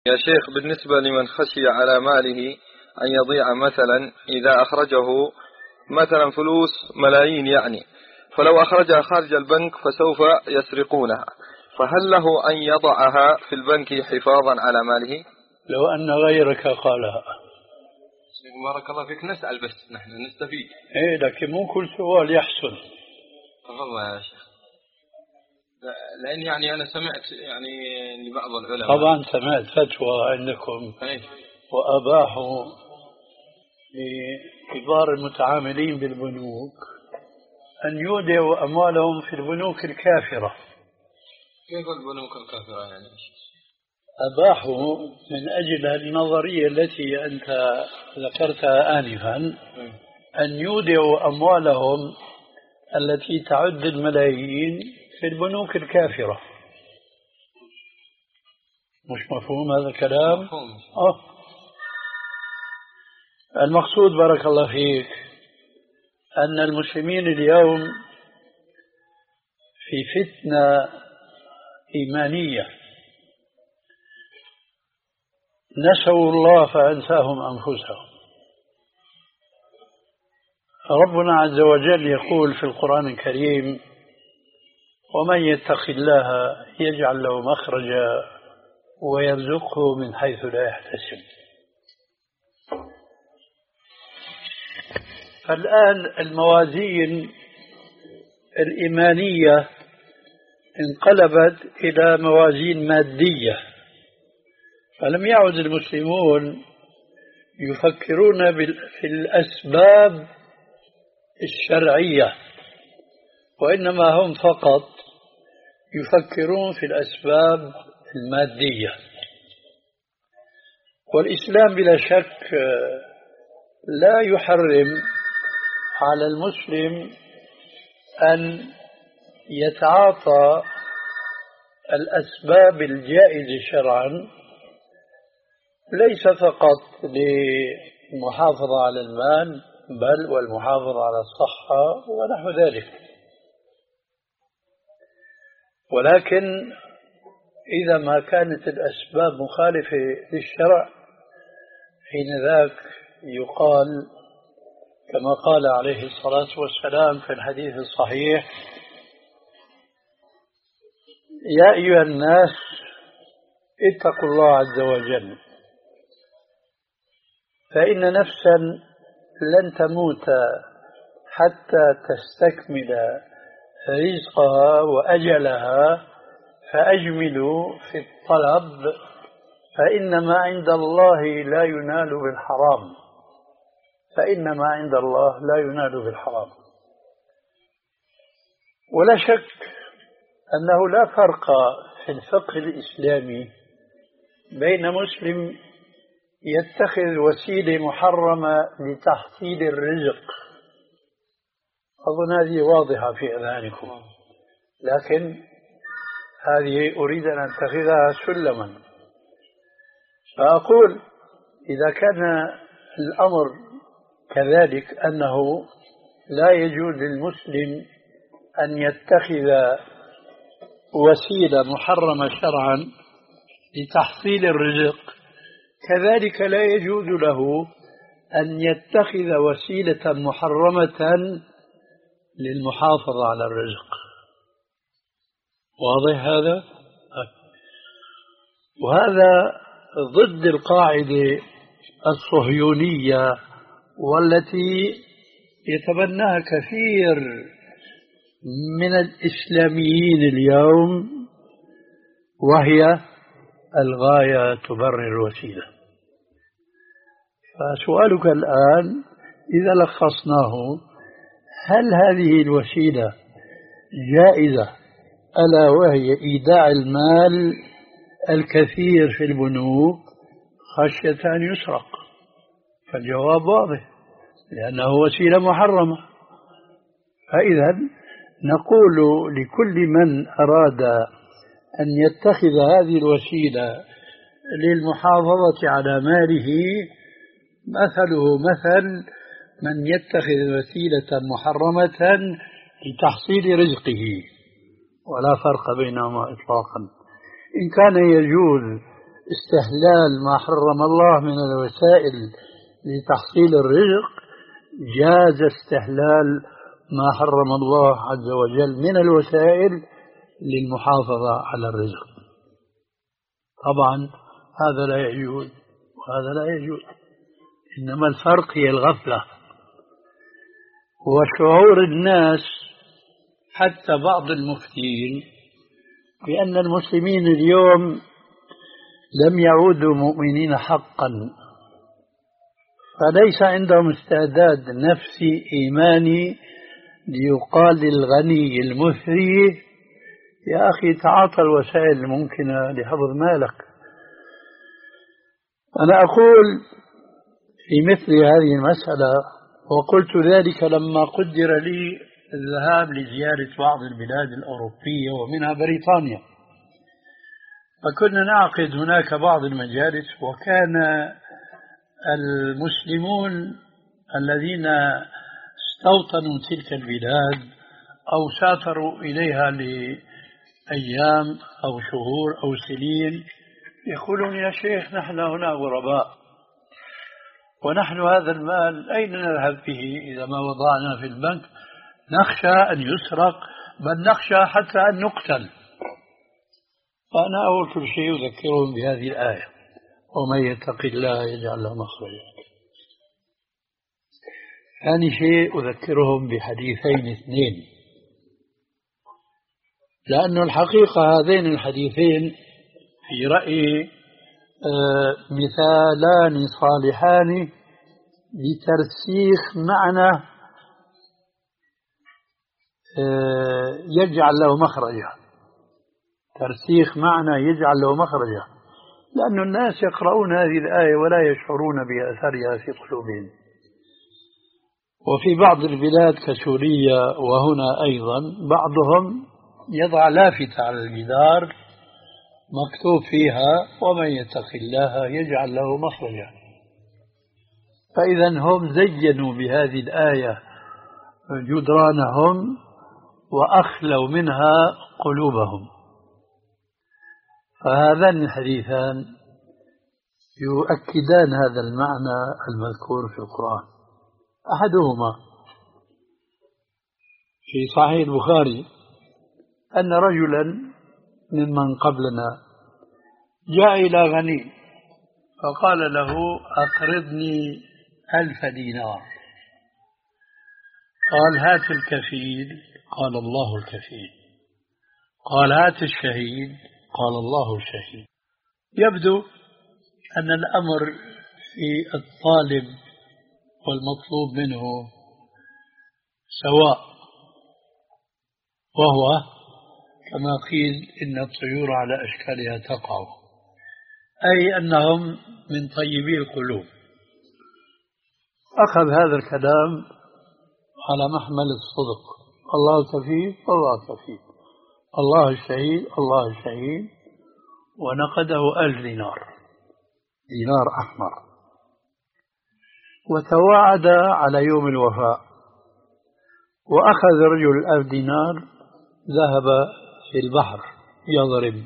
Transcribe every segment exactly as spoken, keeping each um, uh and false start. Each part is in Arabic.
يا شيخ، بالنسبة لمن خشي على ماله أن يضيع مثلا إذا أخرجه مثلا فلوس ملايين يعني، فلو أخرجها خارج البنك فسوف يسرقونها، فهل له أن يضعها في البنك حفاظا على ماله؟ لو أن غيرك قالها. بارك الله فيك، نسأل بس نحن نستفيد. إيه، لكن مو كل سؤال يحسن. تفضل يا شيخ. لأن يعني أنا سمعت يعني لبعض العلماء. طبعا سمعت فتوى عندكم أيه؟ وأباحوا لكبار المتعاملين بالبنوك أن يودعوا أموالهم في البنوك الكافرة. كيف البنوك الكافرة يعني؟ أباحوا من أجل النظرية التي أنت ذكرتها آنفا أن يودعوا أموالهم التي تعد الملايين في البنوك الكافرة. مش مفهوم هذا الكلام؟ مفهوم. أه. المقصود بارك الله فيك أن المسلمين اليوم في فتنة إيمانية، نسوا الله فأنساهم أنفسهم. ربنا عز وجل يقول في القرآن الكريم: ومن يتق الله يجعل له مخرجا ويرزقه من حيث لا يحتسب. فالآن الموازين الإيمانية انقلبت إلى موازين مادية، فلم يعد المسلمون يفكرون في الأسباب الشرعية، وإنما هم فقط يفكرون في الأسباب المادية. والإسلام بلا شك لا يحرم على المسلم أن يتعاطى الأسباب الجائزة شرعا، ليس فقط للمحافظة على المال بل والمحافظة على الصحة ونحو ذلك. ولكن إذا ما كانت الأسباب مخالفة للشرع حين ذاك يقال كما قال عليه الصلاة والسلام في الحديث الصحيح: يا أيها الناس اتقوا الله عز وجل، فإن نفسا لن تموت حتى تستكمل رزقها وأجلها، فأجملوا في الطلب، فإنما عند الله لا ينال بالحرام فإنما عند الله لا ينال بالحرام. ولا شك أنه لا فرق في الفقه الإسلامي بين مسلم يتخذ وسيلة محرمة لتحصيل الرزق، أظن هذه واضحة في أذهانكم، لكن هذه أريد أن أتخذها سلما. فأقول إذا كان الأمر كذلك أنه لا يجوز للمسلم أن يتخذ وسيلة محرمة شرعا لتحصيل الرزق، كذلك لا يجوز له أن يتخذ وسيلة محرمة للمحافظة على الرزق. واضح هذا؟ وهذا ضد القاعدة الصهيونية والتي يتبناها كثير من الإسلاميين اليوم، وهي الغاية تبرر الوسيلة. فسؤالك الآن إذا لخصناه: هل هذه الوسيلة جائزة، ألا وهي إيداع المال الكثير في البنوك خشية أن يسرق؟ فالجواب واضح، لأنه وسيلة محرمة. فإذا نقول لكل من أراد أن يتخذ هذه الوسيلة للمحافظة على ماله مثله مثل من يتخذ وسيلة محرمة لتحصيل رزقه، ولا فرق بينهما إطلاقا. إن كان يجوز استهلال ما حرم الله من الوسائل لتحصيل الرزق جاز استهلال ما حرم الله عز وجل من الوسائل للمحافظة على الرزق. طبعا هذا لا يجوز وهذا لا يجوز، إنما الفرق هي الغفلة وشعور الناس، حتى بعض المفتين، بأن المسلمين اليوم لم يعودوا مؤمنين حقا، فليس عندهم استعداد نفسي إيماني ليقال للغني المثري يا أخي تعاطى الوسائل الممكنة لحفظ مالك. أنا أقول في مثل هذه المسألة، وقلت ذلك لما قدر لي الذهاب لزيارة بعض البلاد الأوروبية ومنها بريطانيا، فكنا نعقد هناك بعض المجالس، وكان المسلمون الذين استوطنوا تلك البلاد أو سافروا إليها لأيام أو شهور أو سنين يقولون يا شيخ نحن هنا غرباء، ونحن هذا المال أين نذهب به إذا ما وضعنا في البنك؟ نخشى أن يسرق، بل نخشى حتى أن نقتل. فأنا أول كل شيء أذكرهم بهذه الآية: ومن يتق الله يجعل له مخرجا. ثاني شيء أذكرهم بحديثين اثنين، لأن الحقيقة هذين الحديثين في رأيي مثالان صالحان لترسيخ معنى يجعل له مخرجا، ترسيخ معنى يجعل له مخرجا، لأن الناس يقرؤون هذه الآية ولا يشعرون بأثرها في قلوبهم. وفي بعض البلاد كسوريا وهنا أيضا بعضهم يضع لافتة على الجدار مكتوب فيها ومن يتق الله يجعل له مخرجا. فإذا هم زينوا بهذه الآية جدرانهم وأخلوا منها قلوبهم. فهذان الحديثان يؤكدان هذا المعنى المذكور في القرآن. أحدهما في صحيح البخاري أن رجلا ممن قبلنا جاء إلى غني فقال له أقرضني ألف دينار. قال هات الكفيل، قال الله الكفيل. قال هات الشهيد، قال الله الشهيد. يبدو أن الأمر في الطالب والمطلوب منه سواء، وهو كما قيل إن الطيور على أشكالها تقع، أي أنهم من طيبي القلوب. أخذ هذا الكلام على محمل الصدق: الله كفيل الله كفيل، الله الشهيد الله الشهيد، ونقده ألف دينار، دينار أحمر، وتواعد على يوم الوفاء. وأخذ الرجل الألف دينار ذهب في البحر يضرب.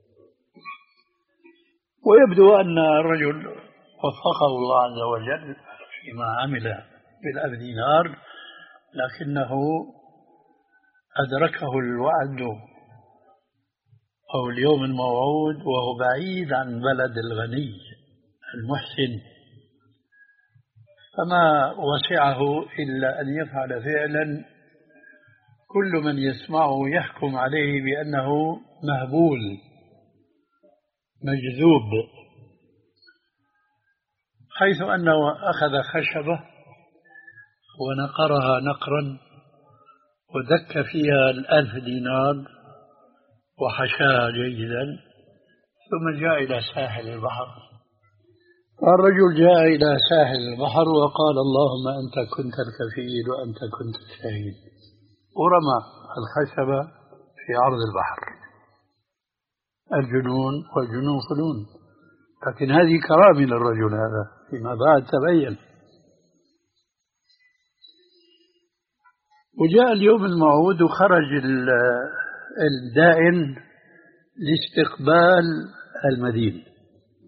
ويبدو أن الرجل وفقه الله عز وجل فيما عمل بالألف دينار، لكنه أدركه الوعد أو اليوم الموعود وهو بعيد عن بلد الغني المحسن، فما وسعه إلا أن يفعل فعلا كل من يسمعه يحكم عليه بأنه مهبول مجذوب، حيث أنه أخذ خشبة ونقرها نقرا ودك فيها الألف دينار وحشاها جيدا، ثم جاء إلى ساحل البحر. الرجل جاء إلى ساحل البحر وقال: اللهم أنت كنت الكفيل وأنت كنت الشهيد، ورمى الخشبة في عرض البحر. الجنون والجنون فنون، لكن هذه كرامة للرجل هذا فيما بعد تبين. وجاء اليوم الموعود وخرج الدائن لاستقبال المدين،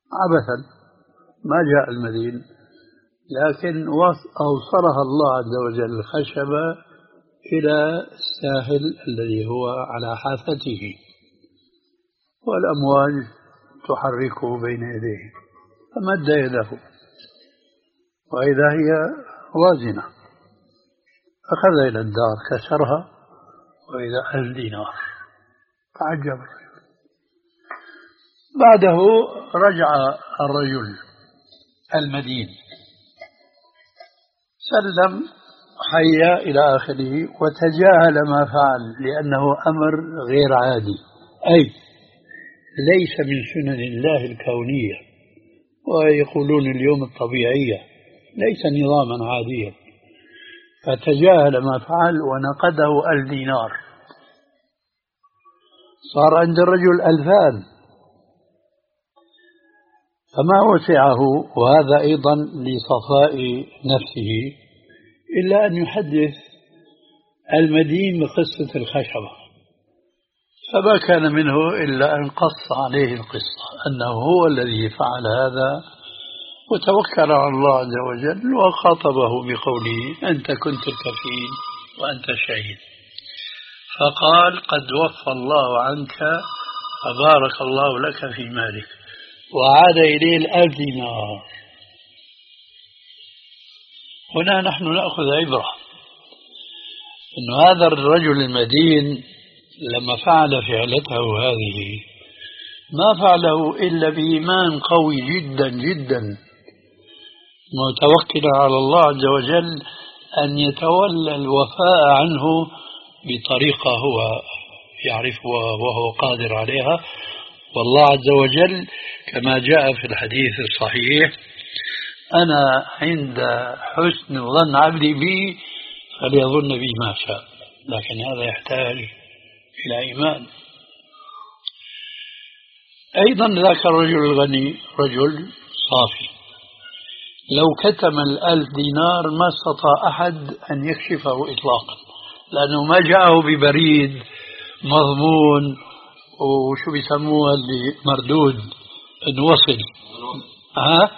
عبثا ما جاء المدين، لكن أوصلها الله عز وجل الخشبة إلى الساحل الذي هو على حافته، والأمواج تحركه بين يديه، فمد يده وإذا هي وازنة، أخذ إلى الدار كسرها وإذا ألف دينار. تعجب الرجل. بعده رجع الرجل المدين، سلم حيا إلى آخره وتجاهل ما فعل لأنه أمر غير عادي، أي ليس من سنن الله الكونية، ويقولون اليوم الطبيعية، ليس نظاما عاديا، فتجاهل ما فعل ونقده ألف دينار، صار عند الرجل ألفان، فما وسعه، وهذا أيضا لصفاء نفسه، إلا أن يحدث المدين بقصة الخشبة، فما كان منه إلا أن قص عليه القصة أنه هو الذي فعل هذا، وتوكل على الله عز وجل وخاطبه بقوله أنت كنت الكفيل وأنت الشهيد، فقال قد وفى الله عنك فبارك الله لك في مالك، وعاد إليه الألف دينار. هنا نحن نأخذ عبرة أن هذا الرجل المدين لما فعل فعلته هذه ما فعله إلا بإيمان قوي جدا جدا، متوكلا على الله عز وجل أن يتولى الوفاء عنه بطريقة هو يعرفها وهو قادر عليها. والله عز وجل كما جاء في الحديث الصحيح أنا عند حسن ظن عبدي بي فليظن بي ما شاء، لكن هذا يحتاج إلى إيمان. أيضا ذاك الرجل الغني رجل صافي، لو كتم الألف دينار ما استطاع أحد أن يكشفه إطلاقا، لأنه ما جاءه ببريد مضمون وشو بيسموها اللي مردود انه وصل ها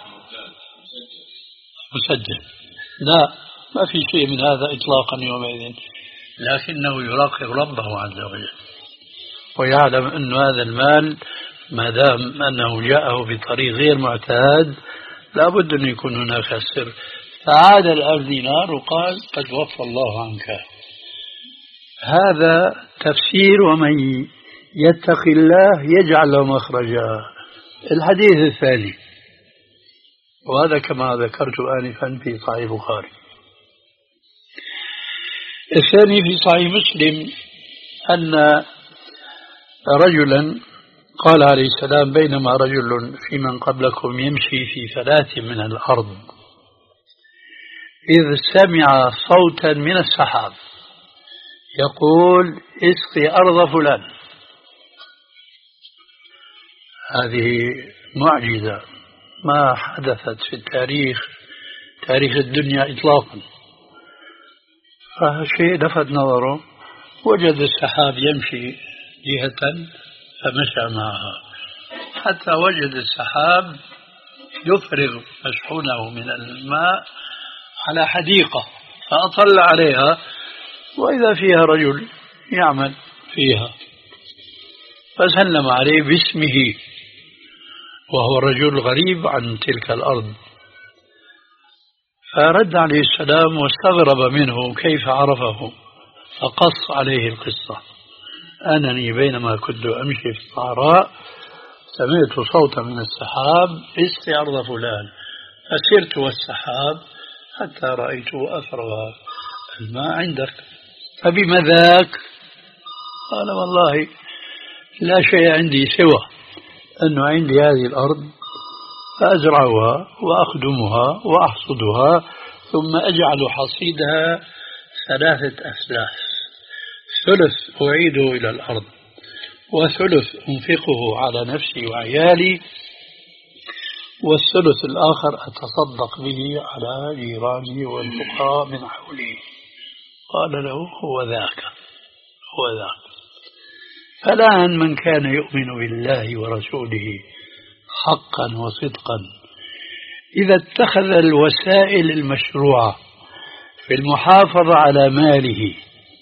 مسجل، لا ما في شيء من هذا اطلاقا يومئذ، لكنه يراقب ربه عز وجل ويعلم ان هذا المال ما دام انه جاءه بطريق غير معتاد لابد ان يكون هناك سر، فعاد الألف دينار وقال قد وفى الله عنك. هذا تفسير ومن يتق الله يجعل له مخرجا. الحديث الثاني، وهذا كما ذكرت آنفا في صحيح البخاري. الثاني في صحيح مسلم أن رجلا قال عليه السلام بينما رجل في من قبلكم يمشي في ثلاث من الأرض إذ سمع صوتا من السحاب يقول اسقي أرض فلان. هذه معجزة ما حدثت في التاريخ تاريخ الدنيا إطلاقا، فشيء لفت نظره، وجد السحاب يمشي جهة فمشى معها حتى وجد السحاب يفرغ مشحونه من الماء على حديقة، فأطل عليها وإذا فيها رجل يعمل فيها، فسلم عليه باسمه وهو رجل غريب عن تلك الأرض، فرد عليه السلام واستغرب منه كيف عرفه، فقص عليه القصة: أنني بينما كنت أمشي في الصحراء سمعت صوتا من السحاب اسقي أرض فلان، فسرت والسحاب حتى رأيت أفرغ الماء عندك، فبما ذاك؟ قال والله لا شيء عندي سوى أنه عندي هذه الأرض فأزرعها وأخدمها وأحصدها ثم أجعل حصيدها ثلاثة أثلاث، ثلث أعيده إلى الأرض وثلث أنفقه على نفسي وعيالي والثلث الآخر أتصدق به على جيراني والفقراء من حولي. قال له هو ذاك هو ذاك. فالآن من كان يؤمن بالله ورسوله حقا وصدقا إذا اتخذ الوسائل المشروعة في المحافظة على ماله،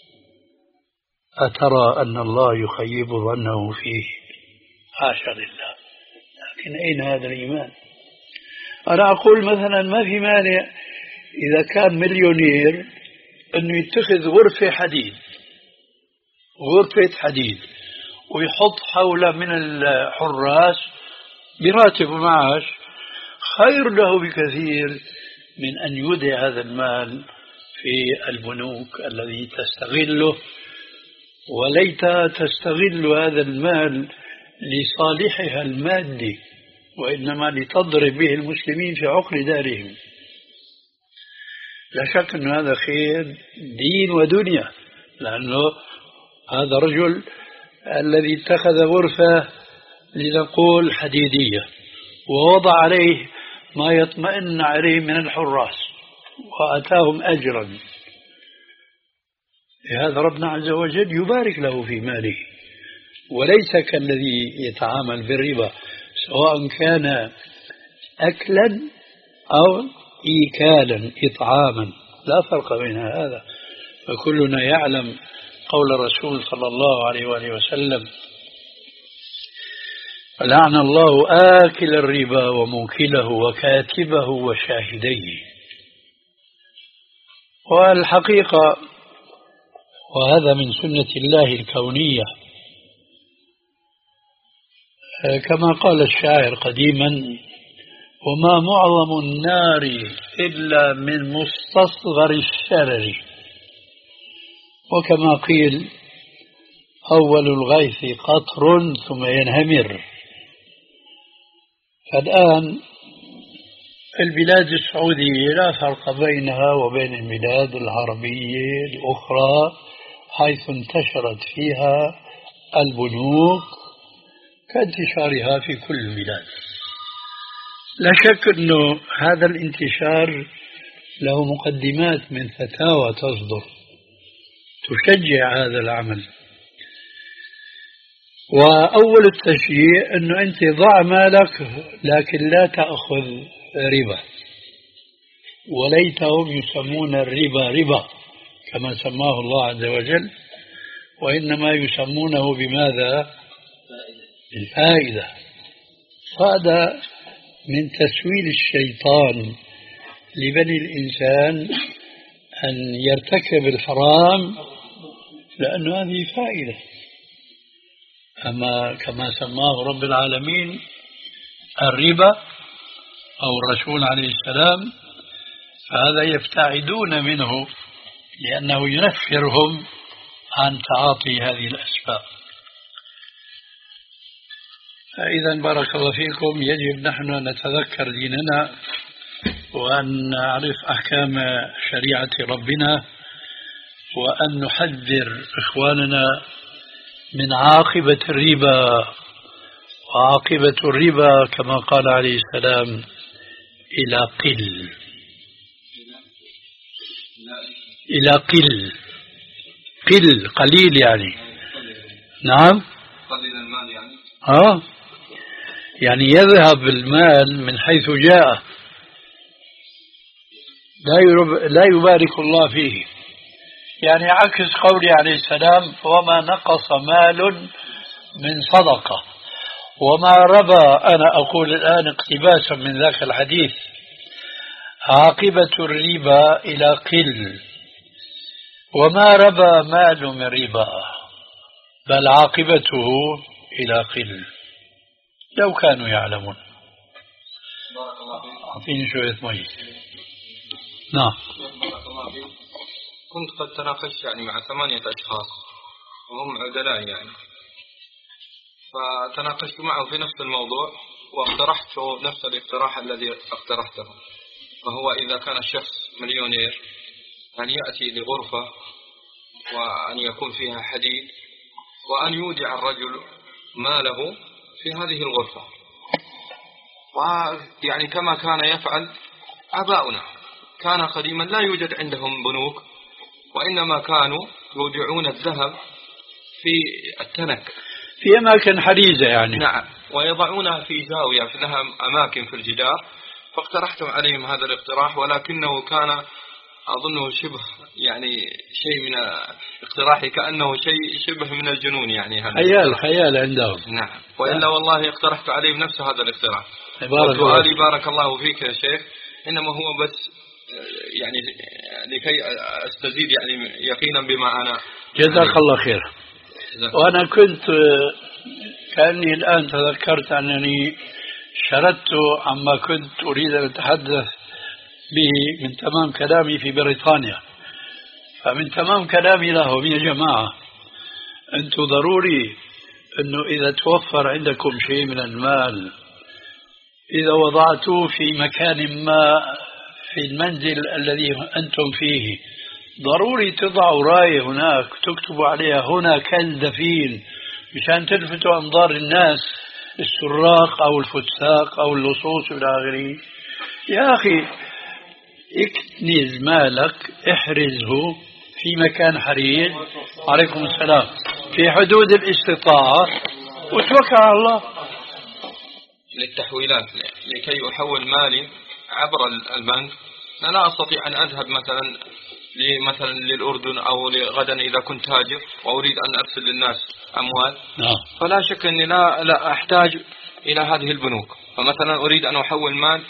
أترى أن الله يخيب ظنه فيه؟ حاشا لله. لكن أين هذا الإيمان؟ أنا أقول مثلا ما في مانع إذا كان مليونير أنه يتخذ غرفة حديد، غرفة حديد، ويحط حوله من الحراس براتب ومعاش، خير له بكثير من أن يودع هذا المال في البنوك الذي تستغله، وليت تستغل هذا المال لصالحها المادي، وإنما لتضرب به المسلمين في عقر دارهم. لا شك أن هذا خير دين ودنيا، لأنه هذا رجل الذي اتخذ غرفة لنقول حديدية ووضع عليه ما يطمئن عليه من الحراس وأتاهم أجرا، هذا ربنا عز وجل يبارك له في ماله، وليس كالذي يتعامل بالربا سواء كان أكلا أو إيكالا إطعاما، لا فرق بين هذا. فكلنا يعلم قول الرسول صلى الله عليه وآله وسلم: لعن الله آكل الربا وموكله وكاتبه وشاهديه. والحقيقة وهذا من سنة الله الكونية، كما قال الشاعر قديما: وما معظم النار إلا من مستصغر الشرر. وكما قيل: أول الغيث قطر ثم ينهمر. فالآن البلاد السعودية لا فرق بينها وبين البلاد العربية الأخرى حيث انتشرت فيها البنوك كانتشارها في كل البلاد. لا شك أنه هذا الانتشار له مقدمات من فتاوى تصدر تشجع هذا العمل. وأول التشجيع أنه أنت ضع مالك لكن لا تأخذ ربا، وليتهم يسمون الربا ربا كما سماه الله عز وجل، وإنما يسمونه بماذا؟ الفائدة. فهذا من تسويل الشيطان لبني الإنسان أن يرتكب الحرام لأن هذه فائدة. أما كما سماه رب العالمين الربا أو الرسول عليه السلام، فهذا يبتعدون منه لأنه ينفرهم عن تعاطي هذه الأسباب. فإذا بارك الله فيكم، يجب نحن أن نتذكر ديننا وأن نعرف أحكام شريعة ربنا، وأن نحذر إخواننا من عاقبة الربا. وعاقبة الربا كما قال عليه السلام: إلى قل إلى قل قل قليل يعني. نعم، قليل المال يعني. آه يعني يذهب المال من حيث جاء، لا يبارك الله فيه. يعني عكس قوله عليه السلام: وما نقص مال من صدقة وما ربى. أنا أقول الآن اقتباسا من ذاك الحديث: عاقبة الربا إلى قل، وما ربى مال من ربا، بل عاقبته إلى قل، لو كانوا يعلمون. أعطيني شوية مي. نعم. كنت قد تناقشت يعني مع ثمانية أشخاص وهم عدلاء يعني، فتناقشت معه في نفس الموضوع واقترحت نفس الاقتراح الذي اقترحته، وهو إذا كان الشخص مليونير أن يأتي لغرفة وأن يكون فيها حديد وأن يودع الرجل ماله في هذه الغرفة، ويعني كما كان يفعل آباؤنا. كان قديما لا يوجد عندهم بنوك، وإنما كانوا يودعون الذهب في التنك. في أماكن حريزة يعني. نعم، ويضعونها في زاوية لها أماكن في الجدار. فاقترحت عليهم هذا الاقتراح، ولكنه كان أظنه شبه يعني شيء من اقتراحي كأنه شيء شبه من الجنون يعني. خيال خيال عندهم. نعم، وإلا والله اقترحت عليهم نفس هذا الاقتراح. بارك سؤالي بارك الله فيك يا شيخ، إنما هو بس يعني لكي أستزيد يعني يقينا بما أنا. جزاك الله خير. وأنا كنت كأني الآن تذكرت أنني شردت عما كنت أريد أن أتحدث به من تمام كلامي في بريطانيا. فمن تمام كلامي لهم يا جماعة، أنتم ضروري أنه إذا توفر عندكم شيء من المال، إذا وضعتوه في مكان ما في المنزل الذي أنتم فيه، ضروري تضعوا راية هناك تكتبوا عليها هنا كنز دفين، مشان تلفتوا أنظار الناس السراق أو الفساق أو اللصوص إلى آخره. يا أخي اكنز مالك، احرزه في مكان حريز، عليكم السلام، في حدود الاستطاعة، وتوكل على الله. للتحويلات لكي أحول مالي عبر البنك، أنا لا أستطيع أن أذهب مثلا مثلا للأردن أو غدا إذا كنت تاجر وأريد أن أرسل للناس أموال. نعم. فلا شك أني لا, لا أحتاج إلى هذه البنوك. فمثلا أريد أن أحول مال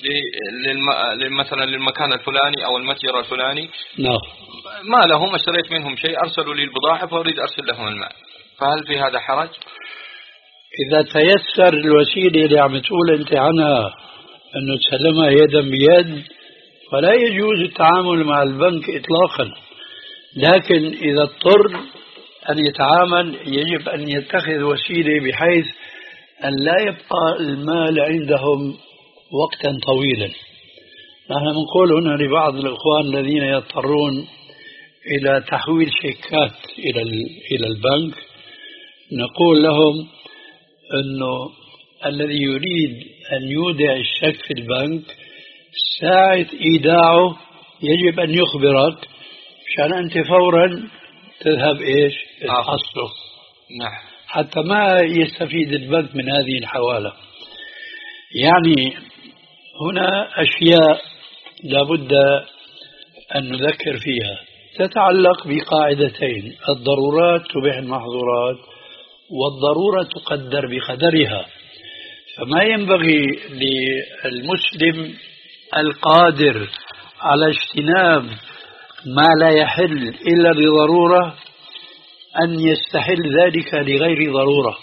مثلا للمكان الفلاني أو المتجر الفلاني. نعم. ما لهم، اشتريت منهم شيء، أرسلوا لي البضاعة فأريد أرسل لهم المال، فهل في هذا حرج؟ إذا تيسر الوسيلة اللي عم تقول أنت عنها أنه تسلمها يدا بيد، فلا يجوز التعامل مع البنك إطلاقا. لكن إذا اضطر أن يتعامل يجب أن يتخذ وسيلة بحيث أن لا يبقى المال عندهم وقتا طويلا. نحن نقول هنا لبعض الإخوان الذين يضطرون إلى تحويل شيكات إلى إلى البنك، نقول لهم أنه الذي يريد أن يودع الشيك في البنك ساعة إيداعه يجب أن يخبرك مشان أنت فورا تذهب إيش تحصله. نعم. حتى ما يستفيد البنك من هذه الحوالة. يعني هنا أشياء لابد أن نذكر فيها تتعلق بقاعدتين: الضرورات تبيح المحظورات، والضرورة تقدر بقدرها. فما ينبغي للمسلم القادر على اجتناب ما لا يحل إلا لضرورة أن يستحل ذلك لغير ضرورة.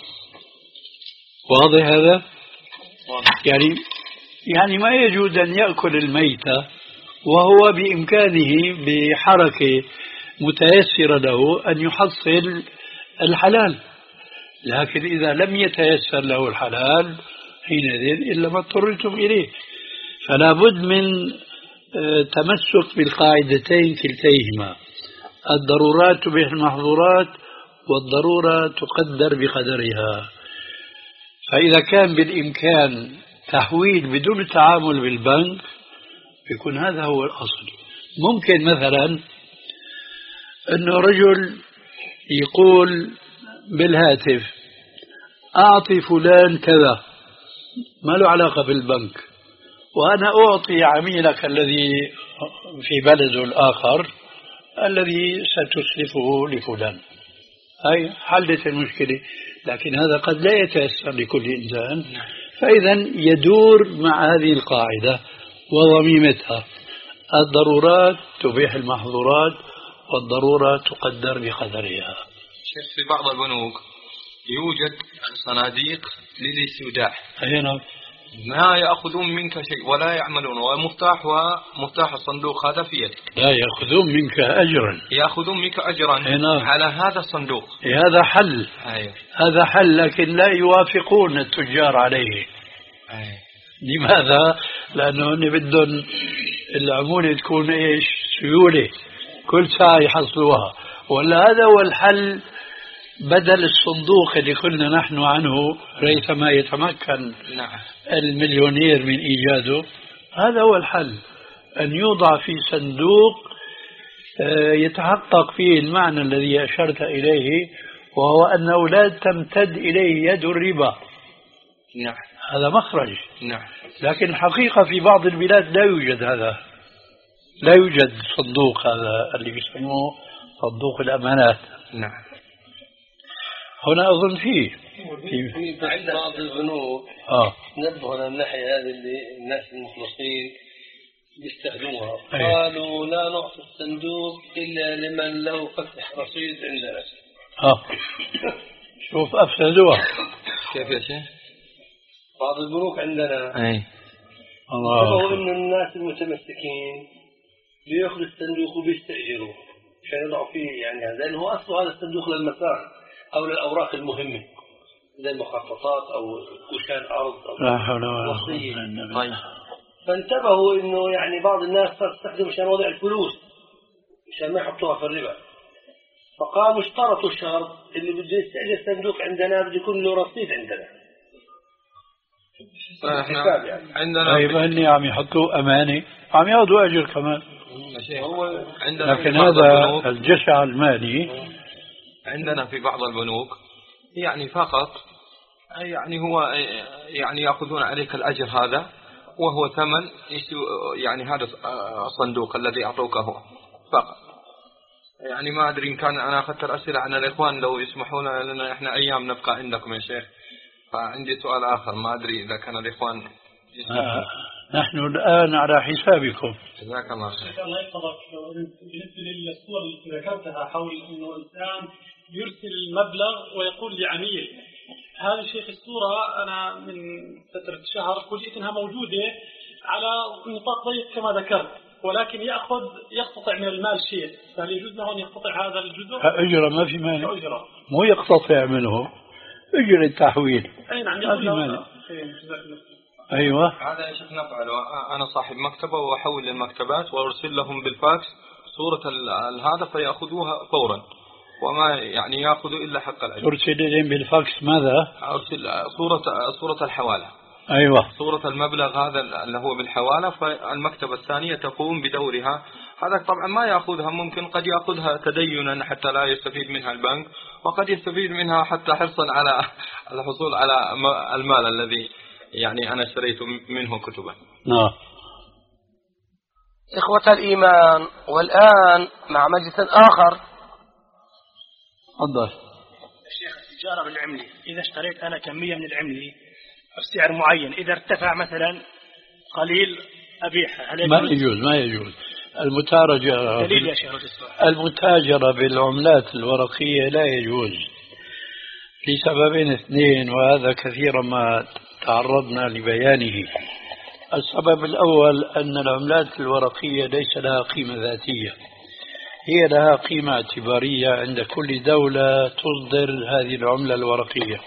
واضح هذا؟ يعني يعني ما يجوز أن يأكل الميتة وهو بإمكانه بحركة متيسرة له أن يحصل الحلال، لكن إذا لم يتيسر له الحلال حينئذ إلا ما اضطررتم إليه. فلا بد من تمسك بالقاعدتين كلتيهما: الضرورات تبيح المحظورات، والضرورة تقدر بقدرها. فإذا كان بالإمكان تحويل بدون التعامل بالبنك يكون هذا هو الأصل. ممكن مثلا أنه رجل يقول بالهاتف أعطي فلان كذا، ما له علاقة بالبنك، وأنا أعطي عميلك الذي في بلده الآخر الذي ستسلفه لفلان. هاي حلت المشكلة. لكن هذا قد لا يتيسر لكل إنسان، فإذا يدور مع هذه القاعدة وضميمتها: الضرورات تبيح المحظورات، والضرورة تقدر بقدرها. شيخ، في بعض البنوك يوجد صناديق للاستوداع، أين ما يأخذون منك شيء ولا يعملون، ومفتاح ومفتاح الصندوق هذا في يدك. لا يأخذون منك أجرا، يأخذون منك أجرا على هذا الصندوق. هذا حل. أيه. هذا حل، لكن لا يوافقون التجار عليه. أيه. لماذا؟ لأنه هن بدهم العمولة تكون إيش؟ سيولة، كل ساعة يحصلوها. ولا هذا هو الحل بدل الصندوق اللي قلنا نحن عنه ريثما يتمكن نعم. المليونير من إيجاده. هذا هو الحل، أن يوضع في صندوق يتحقق فيه المعنى الذي أشرت إليه، وهو أنه لا تمتد إليه يد الربا. نعم. هذا مخرج. نعم. لكن الحقيقة في بعض البلاد لا يوجد هذا، لا يوجد صندوق هذا اللي يسموه صندوق الأمانات. نعم. هنا أظن فيه في, في بعض البنوك آه. نبهوا على الناحية هذه اللي الناس المخلصين بيستخدموها. أيه. قالوا لا نعطي الصندوق إلا لمن له فتح رصيد عندنا. آه. شوف أفسدوها. كيف يا شيخ؟ بعض البنوك عندنا أي الله إنه الناس المتمسكين بيأخذ الصندوق وبيستأجروا عشان يضعوا فيه يعني هذا، لأنه أصله هذا الصندوق للمسار أو للأوراق المهمة زي المخططات أو كشان أرض أو لا حول ولا قوة وصية. إلا بالله. فانتبهوا إنه يعني بعض الناس صار تستخدم عشان وضع الفلوس عشان ما يحطوها في الربا، فقاموا اشترطوا الشرط اللي بده يستأجر صندوق عندنا بده يكون له رصيد عندنا. احنا يعني. عندنا طيب هني عم يحطوا أمانة عم ياخذوا أجر كمان. هو عندنا لكن هذا الجشع المالي عندنا في بعض البنوك يعني فقط يعني هو يعني يأخذون عليك الأجر هذا وهو ثمن يعني هذا الصندوق الذي أعطوك هو فقط. يعني ما أدري إن كان أنا أخذت الأسئلة عن الإخوان لو يسمحون لنا إحنا أيام نبقى عندكم يا شيخ. فعندي سؤال آخر ما أدري إذا كان الإخوان آه. نحن الآن على حسابكم. جزاك الله خير. الله يحفظك. بالنسبة للصور اللي ذكرتها حول إنه الإنسان يرسل المبلغ ويقول لعميل، هذه شيخ الصورة أنا من فترة شهر فوجئت إنها موجودة على نطاق ضيق كما ذكرت، ولكن يأخذ يقتطع من المال شيء، فهل يجوز له أن يقتطع هذا الجزء؟ أجرة ما في مانع. أجرة مو يقتطع منه أجر التحويل. أي نعم. ما في مانع. أيوة. أيوة. هذا يا شيخ نفعله. أنا صاحب مكتبة وأحول للمكتبات وأرسل لهم بالفاكس صورة هذا فيأخذوها فورا وما يعني يأخذوا إلا حق الأجر. ترسل لهم بالفاكس ماذا؟ أرسل صورة صورة الحوالة. أيوة. صورة المبلغ هذا اللي هو بالحوالة فالمكتبة الثانية تقوم بدورها. هذا طبعا ما يأخذها، ممكن قد يأخذها تدينا حتى لا يستفيد منها البنك، وقد يستفيد منها حتى حرصا على الحصول على المال الذي يعني أنا اشتريت منه كتبا. نعم. إخوة الإيمان، والآن مع مجلس آخر. تفضل. الشيخ التجارة بالعملة، إذا اشتريت أنا كمية من العملة بسعر معين، إذا ارتفع مثلا قليل أبيعها، ما يجوز ما يجوز المتاجرة دليل يا شيخ المتاجرة بالعملات الورقية لا يجوز لسببين اثنين، وهذا كثيرا ما تعرضنا لبيانه. السبب الأول أن العملات الورقية ليس لها قيمة ذاتية، هي لها قيمة اعتبارية عند كل دولة تصدر هذه العملة الورقية،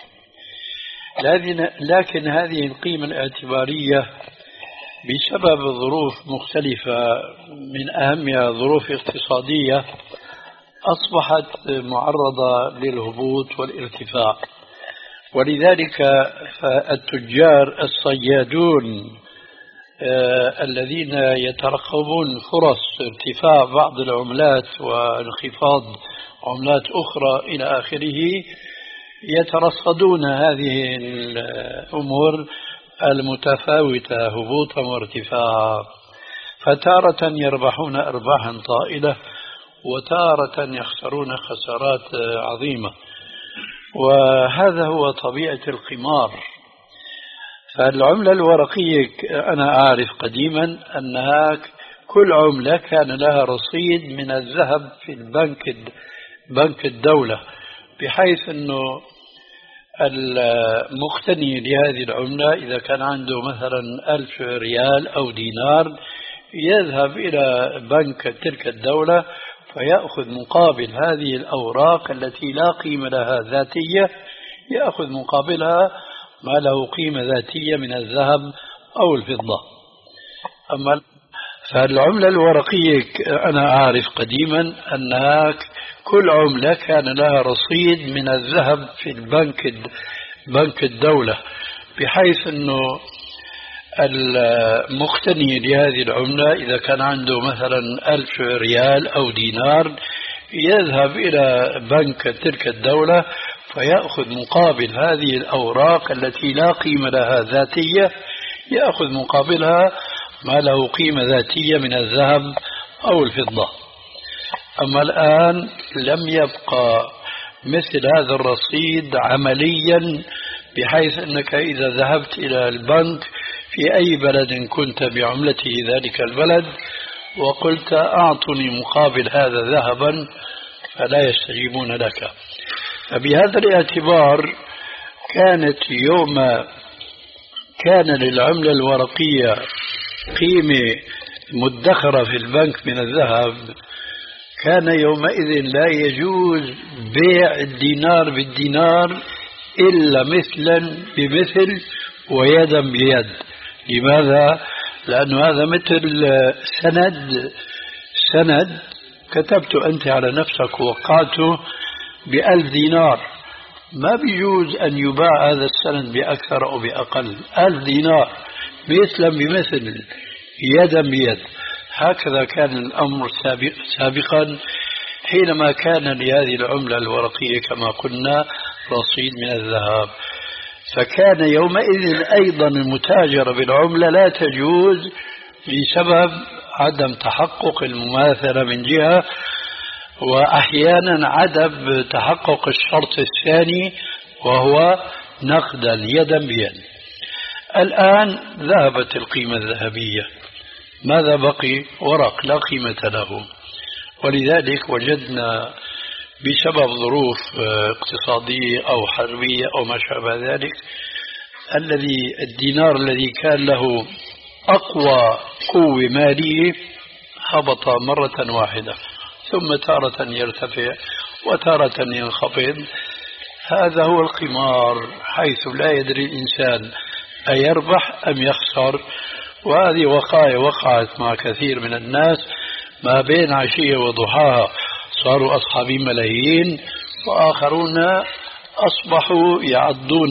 لكن هذه القيمة الاعتبارية بسبب ظروف مختلفة من أهمها ظروف اقتصادية أصبحت معرضة للهبوط والارتفاع، ولذلك فالتجار الصيادون آه الذين يترقبون فرص ارتفاع بعض العملات وانخفاض عملات أخرى إلى آخره يترصدون هذه الأمور المتفاوتة هبوطا وارتفاعا، فتارة يربحون أرباحا طائلة وتارة يخسرون خسارات عظيمة، وهذا هو طبيعة القمار. فالعملة الورقية أنا أعرف قديما أنها كل عملة كان لها رصيد من الذهب في البنك بنك الدولة، بحيث أنه المقتني لهذه العملة إذا كان عنده مثلا ألف ريال أو دينار يذهب إلى بنك تلك الدولة فيأخذ مقابل هذه الأوراق التي لا قيمة لها ذاتية، يأخذ مقابلها ما له قيمة ذاتية من الذهب أو الفضة. أما فالعملة الورقية أنا أعرف قديما أنها كل عملة كان لها رصيد من الذهب في البنك بنك الدولة، بحيث أنه المقتني لهذه العملة إذا كان عنده مثلا ألف ريال أو دينار يذهب إلى بنك تلك الدولة فيأخذ مقابل هذه الأوراق التي لا قيمة لها ذاتية، يأخذ مقابلها ما له قيمة ذاتية من الذهب أو الفضة. أما الآن لم يبقى مثل هذا الرصيد عمليا، بحيث أنك إذا ذهبت إلى البنك في أي بلد كنت بعملته ذلك البلد وقلت أعطني مقابل هذا ذهبا فلا يستجيبون لك. فبهذا الاعتبار كانت يوم كان للعملة الورقية قيمة مدخرة في البنك من الذهب، كان يومئذ لا يجوز بيع الدينار بالدينار إلا مثلا بمثل ويدا بيد. لماذا؟ لأن هذا مثل سند سند كتبت أنت على نفسك ووقعته بألف دينار، ما بيجوز أن يباع هذا السند بأكثر أو بأقل. ألف دينار مثلا بمثل يدا بيد. هكذا كان الأمر سابقا حينما كان لهذه العملة الورقية كما قلنا رصيد من الذهب. فكان يومئذ أيضا المتاجرة بالعملة لا تجوز بسبب عدم تحقق المماثلة من جهة، وأحيانا عدم تحقق الشرط الثاني وهو نقدا يدا بيد. الآن ذهبت القيمة الذهبية، ماذا بقي؟ ورق لا قيمة له. ولذلك وجدنا بسبب ظروف اقتصادية أو حربية أو ما شابه ذلك الذي الدينار الذي كان له أقوى قوة مالية هبط مرة واحدة، ثم تارة يرتفع وتارة ينخفض. هذا هو القمار، حيث لا يدري الإنسان أيربح أم يخسر. وهذه وقائع وقعت مع كثير من الناس ما بين عشية وضحاها، صاروا أصحاب ملايين وآخرون أصبحوا يعضون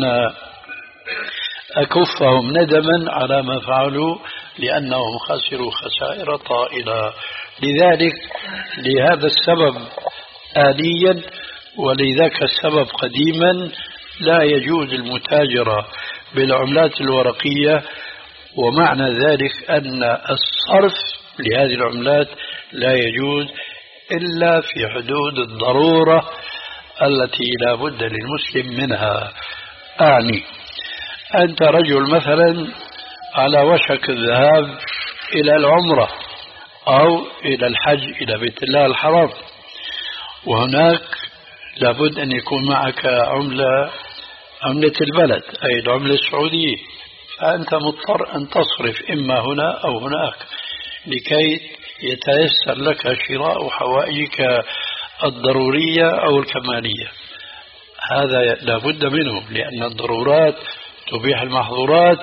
أكفهم ندما على ما فعلوا لأنهم خسروا خسائر طائلة. لذلك لهذا السبب آليا ولذاك السبب قديما لا يجوز المتاجرة بالعملات الورقية، ومعنى ذلك أن الصرف لهذه العملات لا يجوز إلا في حدود الضرورة التي لا بد للمسلم منها. أعني أنت رجل مثلا على وشك الذهاب إلى العمرة أو إلى الحج إلى بيت الله الحرام، وهناك لابد أن يكون معك عملة عملة البلد أي العملة السعودية، فأنت مضطر أن تصرف إما هنا أو هناك لكي يتيسر لك شراء حوائجك الضرورية أو الكمالية. هذا لا بد منه لأن الضرورات تبيح المحظورات،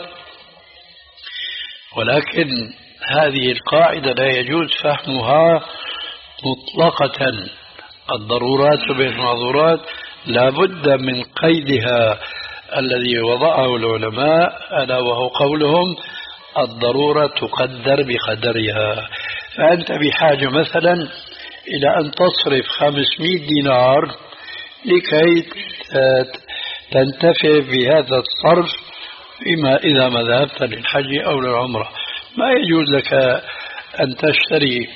ولكن هذه القاعدة لا يجوز فهمها مطلقة. الضرورات تبيح المحظورات لا بد من قيدها الذي وضعه العلماء، ألا وهو قولهم الضرورة تقدر بقدرها. فأنت بحاجة مثلا إلى أن تصرف خمسمائة دينار لكي تنتفع بهذا الصرف إما إذا ما ذهبت للحج أو للعمرة. ما يجوز لك أن تشتري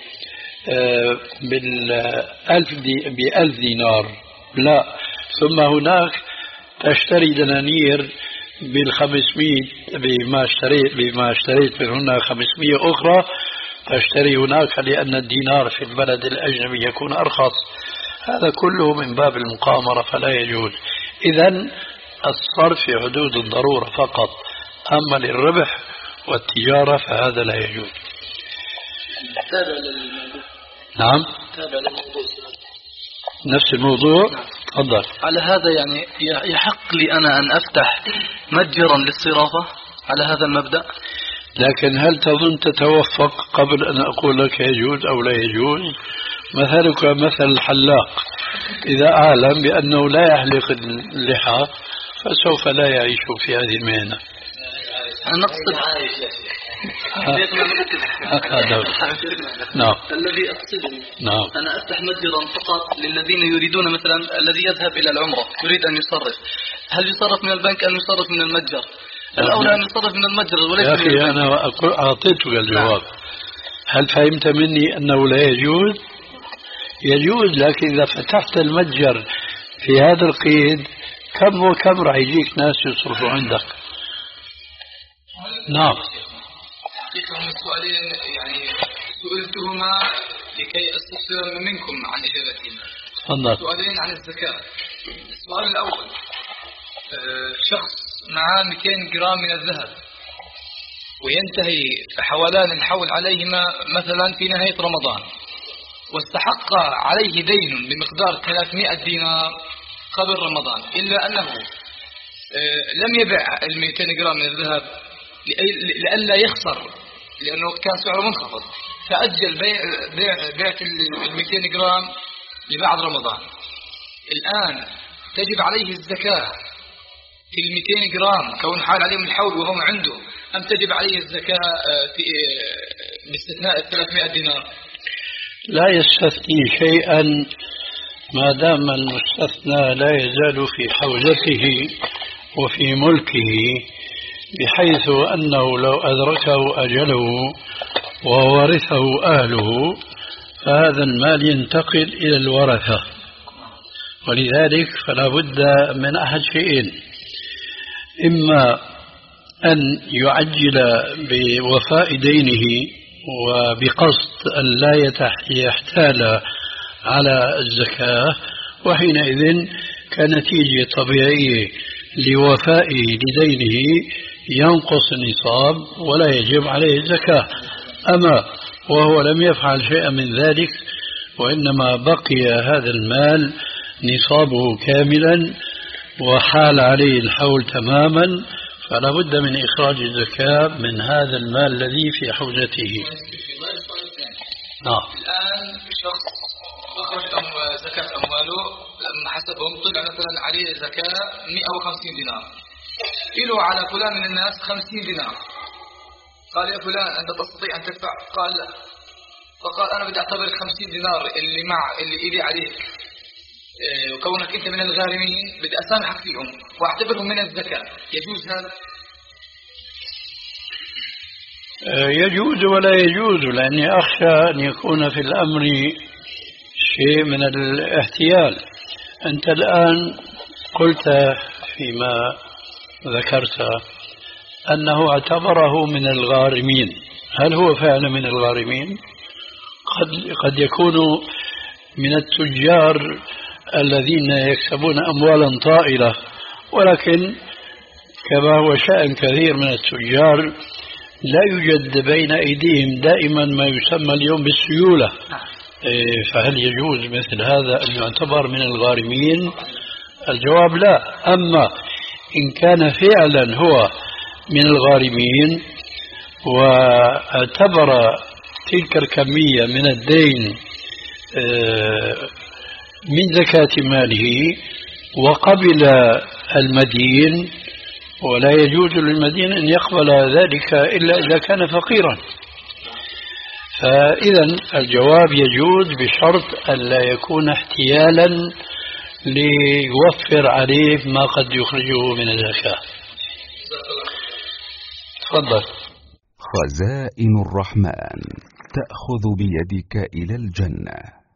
بالألف دي بألف دينار، لا، ثم هناك تشتري دنانير بالخمسمائة بما اشتريت بما اشتريت من هنا خمسمائة أخرى تشتري هناك، لأن الدينار في البلد الأجنبي يكون أرخص. هذا كله من باب المقامرة فلا يجوز. إذن الصرف في حدود الضرورة فقط، أما للربح والتجارة فهذا لا يجوز. نعم، نفس الموضوع. تفضل. على هذا يعني يحق لي أنا أن أفتح متجرا للصرافة على هذا المبدأ، لكن هل تظن تتوفق قبل أن أقول لك يجوز أو لا يجوز؟ مثلك مثل الحلاق، إذا أعلم بأنه لا يحلق اللحى فسوف لا يعيش في هذه المهنة. نقصد نعم. الذي أقصده نعم. أنا أفتح متجرا فقط للذين يريدون مثلا الذي يذهب إلى العمرة يريد أن يصرف، هل يصرف من البنك أم يصرف من المتجر؟ الأولى أن يصرف من المتجر وليس يا أخي أنا أعطيتك الجواب. هل فهمت مني أنه لا يجوز؟ يجوز، لكن إذا فتحت المتجر في هذا القيد كم وكم راح يجيك ناس يصرفوا عندك. نعم. حقيقة السؤالين يعني سئلتهما لكي أستفسر منكم عن إجابتهما. تفضل. سؤالين عن الزكاة. السؤال الأول، شخص معه مئتين جرام من الذهب وينتهي حولان الحول عليهما مثلا في نهاية رمضان، واستحق عليه دين بمقدار ثلاثمائة دينار قبل رمضان، إلا أنه لم يبع المئتين جرام من الذهب لئلا يخسر لأنه كان سعره منخفض، فأجل بيع بيع بيع المئتين جرام لبعد رمضان. الآن تجب عليه الزكاة في المئتين جرام كون حال عليهم الحول وهو عنده، أم تجب عليه الزكاة في باستثناء الثلاثمائة دينار؟ لا يستثني شيئا ما دام المستثنى لا يزال في حوزته وفي ملكه، بحيث أنه لو أدركه أجله وورثه أهله فهذا المال ينتقل إلى الورثة. ولذلك فلا بد من أحد شيئين: إما أن يعجل بوفاء دينه وبقصد أن لا يحتال على الزكاة، وحينئذ كنتيجة طبيعية لوفائه لدينه ينقص النصاب ولا يجب عليه الزكاة. أما وهو لم يفعل شيئا من ذلك وإنما بقي هذا المال نصابه كاملا وحال عليه الحول تماما، فلا بد من إخراج الزكاة من هذا المال الذي في حوزته. نعم. الآن شخص أخرج زكاة أمواله لما حسبهم طلع مثلا عليه زكاة مئة وخمسين دينار، إله على فلان من الناس خمسين دينار، قال يا فلان أنت تستطيع أن تدفع؟ قال لا. فقال أنا بدي أعتبر خمسين دينار اللي مع اللي إلي عليك وكونك أنت من الغارمين بدي أسامحك فيهم وأعتبرهم من الزكاة، يجوز هذا؟ يجوز ولا يجوز، لأني أخشى أن يكون في الأمر شيء من الاحتيال. أنت الآن قلت فيما ذكرت أنه اعتبره من الغارمين، هل هو فعلا من الغارمين؟ قد, قد يكون من التجار الذين يكسبون أموالا طائلة، ولكن كما هو شأن كثير من التجار لا يوجد بين أيديهم دائما ما يسمى اليوم بالسيولة. فهل يجوز مثل هذا أن يعتبر من الغارمين؟ الجواب لا. أما إن كان فعلا هو من الغارمين واعتبر تلك الكمية من الدين من زكاة ماله وقبل المدين، ولا يجوز للمدين أن يقبل ذلك إلا إذا كان فقيرا. فإذا الجواب يجوز بشرط أن لا يكون احتيالا ليوفر عليه ما قد يخرجه من الزكاة. تفضل. خزائن الرحمن تأخذ بيدك إلى الجنة.